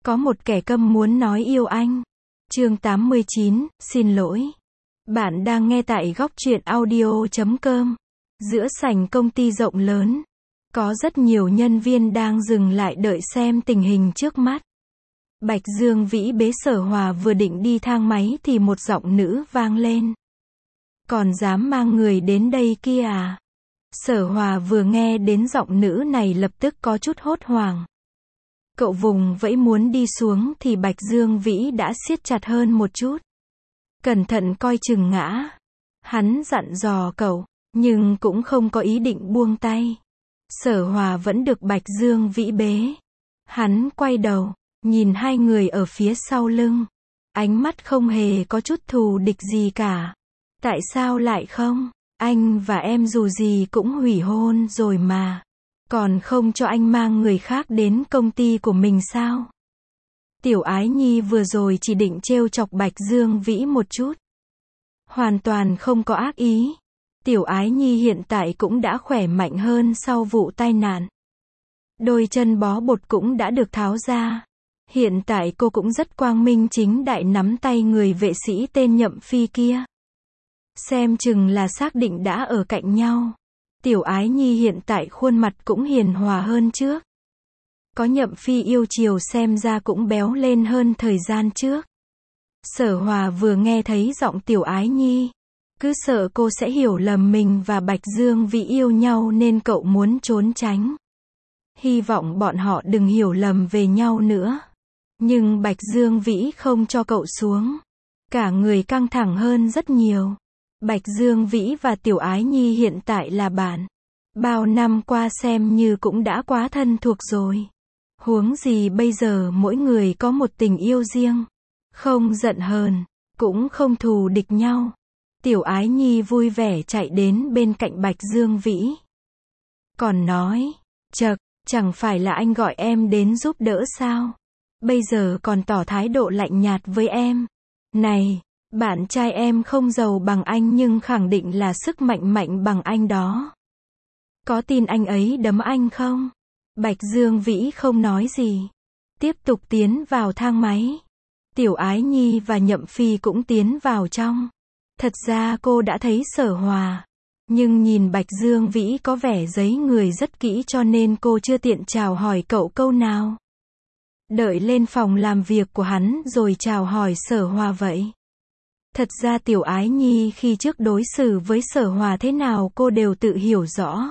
Có một kẻ câm muốn nói yêu anh. Chương 89, xin lỗi. Bạn đang nghe tại góc truyện audio.com. Giữa sảnh công ty rộng lớn, có rất nhiều nhân viên đang dừng lại đợi xem tình hình trước mắt. Bạch Dương Vĩ bế Sở Hòa vừa định đi thang máy thì một giọng nữ vang lên. Còn dám mang người đến đây kia à? Sở Hòa vừa nghe đến giọng nữ này lập tức có chút hốt hoảng. Cậu vùng vẫy muốn đi xuống thì Bạch Dương Vĩ đã siết chặt hơn một chút. Cẩn thận coi chừng ngã. Hắn dặn dò cậu, nhưng cũng không có ý định buông tay. Sở Hòa vẫn được Bạch Dương Vĩ bế. Hắn quay đầu, nhìn hai người ở phía sau lưng. Ánh mắt không hề có chút thù địch gì cả. Tại sao lại không? Anh và em dù gì cũng hủy hôn rồi mà. Còn không cho anh mang người khác đến công ty của mình sao? Tiểu Ái Nhi vừa rồi chỉ định trêu chọc Bạch Dương Vĩ một chút. Hoàn toàn không có ác ý. Tiểu Ái Nhi hiện tại cũng đã khỏe mạnh hơn sau vụ tai nạn. Đôi chân bó bột cũng đã được tháo ra. Hiện tại cô cũng rất quang minh chính đại nắm tay người vệ sĩ tên Nhậm Phi kia. Xem chừng là xác định đã ở cạnh nhau. Tiểu Ái Nhi hiện tại khuôn mặt cũng hiền hòa hơn trước. Có Nhậm Phi yêu chiều xem ra cũng béo lên hơn thời gian trước. Sở Hòa vừa nghe thấy giọng Tiểu Ái Nhi, cứ sợ cô sẽ hiểu lầm mình và Bạch Dương Vĩ yêu nhau nên cậu muốn trốn tránh. Hy vọng bọn họ đừng hiểu lầm về nhau nữa. Nhưng Bạch Dương Vĩ không cho cậu xuống. Cả người căng thẳng hơn rất nhiều. Bạch Dương Vĩ và Tiểu Ái Nhi hiện tại là bạn. Bao năm qua xem như cũng đã quá thân thuộc rồi. Huống gì bây giờ mỗi người có một tình yêu riêng. Không giận hờn, cũng không thù địch nhau. Tiểu Ái Nhi vui vẻ chạy đến bên cạnh Bạch Dương Vĩ. Còn nói, chậc, chẳng phải là anh gọi em đến giúp đỡ sao? Bây giờ còn tỏ thái độ lạnh nhạt với em. Này, bạn trai em không giàu bằng anh nhưng khẳng định là sức mạnh mạnh bằng anh đó. Có tin anh ấy đấm anh không? Bạch Dương Vĩ không nói gì. Tiếp tục tiến vào thang máy. Tiểu Ái Nhi và Nhậm Phi cũng tiến vào trong. Thật ra cô đã thấy Sở Hòa. Nhưng nhìn Bạch Dương Vĩ có vẻ giấy người rất kỹ cho nên cô chưa tiện chào hỏi cậu câu nào. Đợi lên phòng làm việc của hắn rồi chào hỏi Sở Hòa vậy. Thật ra Tiểu Ái Nhi khi trước đối xử với Sở Hòa thế nào cô đều tự hiểu rõ.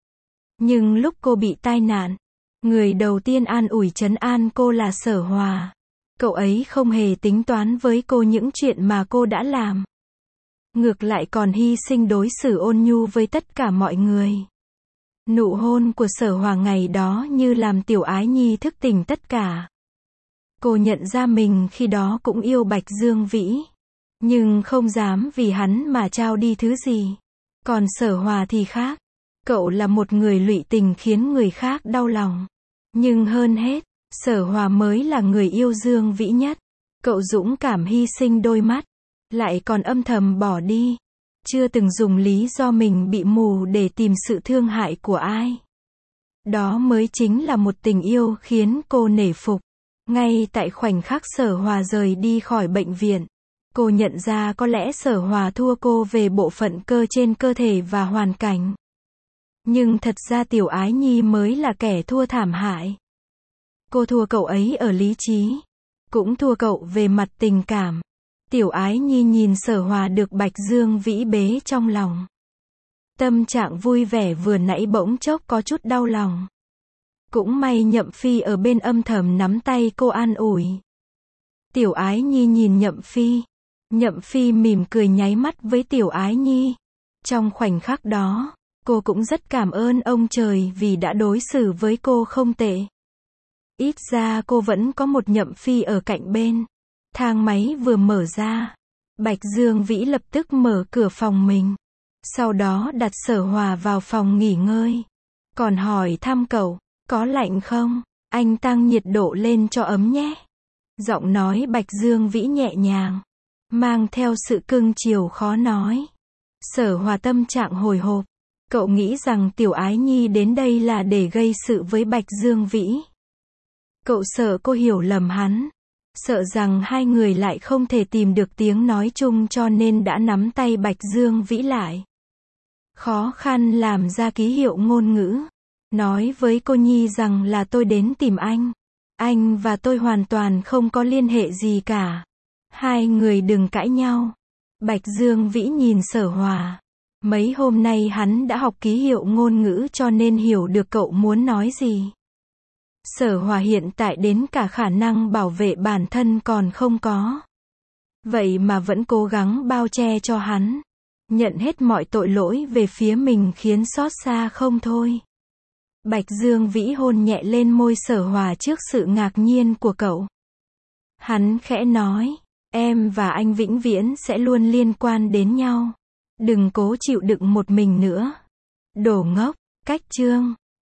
Nhưng lúc cô bị tai nạn, người đầu tiên an ủi trấn an cô là Sở Hòa. Cậu ấy không hề tính toán với cô những chuyện mà cô đã làm. Ngược lại còn hy sinh đối xử ôn nhu với tất cả mọi người. Nụ hôn của Sở Hòa ngày đó như làm Tiểu Ái Nhi thức tỉnh tất cả. Cô nhận ra mình khi đó cũng yêu Bạch Dương Vĩ. Nhưng không dám vì hắn mà trao đi thứ gì. Còn Sở Hòa thì khác. Cậu là một người lụy tình khiến người khác đau lòng. Nhưng hơn hết, Sở Hòa mới là người yêu Dương Vĩ nhất. Cậu dũng cảm hy sinh đôi mắt. Lại còn âm thầm bỏ đi. Chưa từng dùng lý do mình bị mù để tìm sự thương hại của ai. Đó mới chính là một tình yêu khiến cô nể phục. Ngay tại khoảnh khắc Sở Hòa rời đi khỏi bệnh viện, cô nhận ra có lẽ Sở Hòa thua cô về bộ phận cơ trên cơ thể và hoàn cảnh. Nhưng thật ra Tiểu Ái Nhi mới là kẻ thua thảm hại. Cô thua cậu ấy ở lý trí, cũng thua cậu về mặt tình cảm. Tiểu Ái Nhi nhìn Sở Hòa được Bạch Dương Vĩ bế trong lòng. Tâm trạng vui vẻ vừa nãy bỗng chốc có chút đau lòng. Cũng may Nhậm Phi ở bên âm thầm nắm tay cô an ủi. Tiểu Ái Nhi nhìn Nhậm Phi. Nhậm Phi mỉm cười nháy mắt với Tiểu Ái Nhi. Trong khoảnh khắc đó, cô cũng rất cảm ơn ông trời vì đã đối xử với cô không tệ. Ít ra cô vẫn có một Nhậm Phi ở cạnh bên. Thang máy vừa mở ra, Bạch Dương Vĩ lập tức mở cửa phòng mình. Sau đó đặt Sở Hòa vào phòng nghỉ ngơi. Còn hỏi thăm cậu, có lạnh không? Anh tăng nhiệt độ lên cho ấm nhé. Giọng nói Bạch Dương Vĩ nhẹ nhàng, mang theo sự cưng chiều khó nói. Sở Hòa tâm trạng hồi hộp. Cậu nghĩ rằng Tiểu Ái Nhi đến đây là để gây sự với Bạch Dương Vĩ. Cậu sợ cô hiểu lầm hắn. Sợ rằng hai người lại không thể tìm được tiếng nói chung cho nên đã nắm tay Bạch Dương Vĩ lại. Khó khăn làm ra ký hiệu ngôn ngữ. Nói với cô Nhi rằng là tôi đến tìm anh. Anh và tôi hoàn toàn không có liên hệ gì cả. Hai người đừng cãi nhau. Bạch Dương Vĩ nhìn Sở Hòa. Mấy hôm nay hắn đã học ký hiệu ngôn ngữ cho nên hiểu được cậu muốn nói gì. Sở Hòa hiện tại đến cả khả năng bảo vệ bản thân còn không có. Vậy mà vẫn cố gắng bao che cho hắn. Nhận hết mọi tội lỗi về phía mình khiến xót xa không thôi. Bạch Dương Vĩ hôn nhẹ lên môi Sở Hòa trước sự ngạc nhiên của cậu. Hắn khẽ nói, em và anh vĩnh viễn sẽ luôn liên quan đến nhau. Đừng cố chịu đựng một mình nữa. Đồ ngốc, cách chương.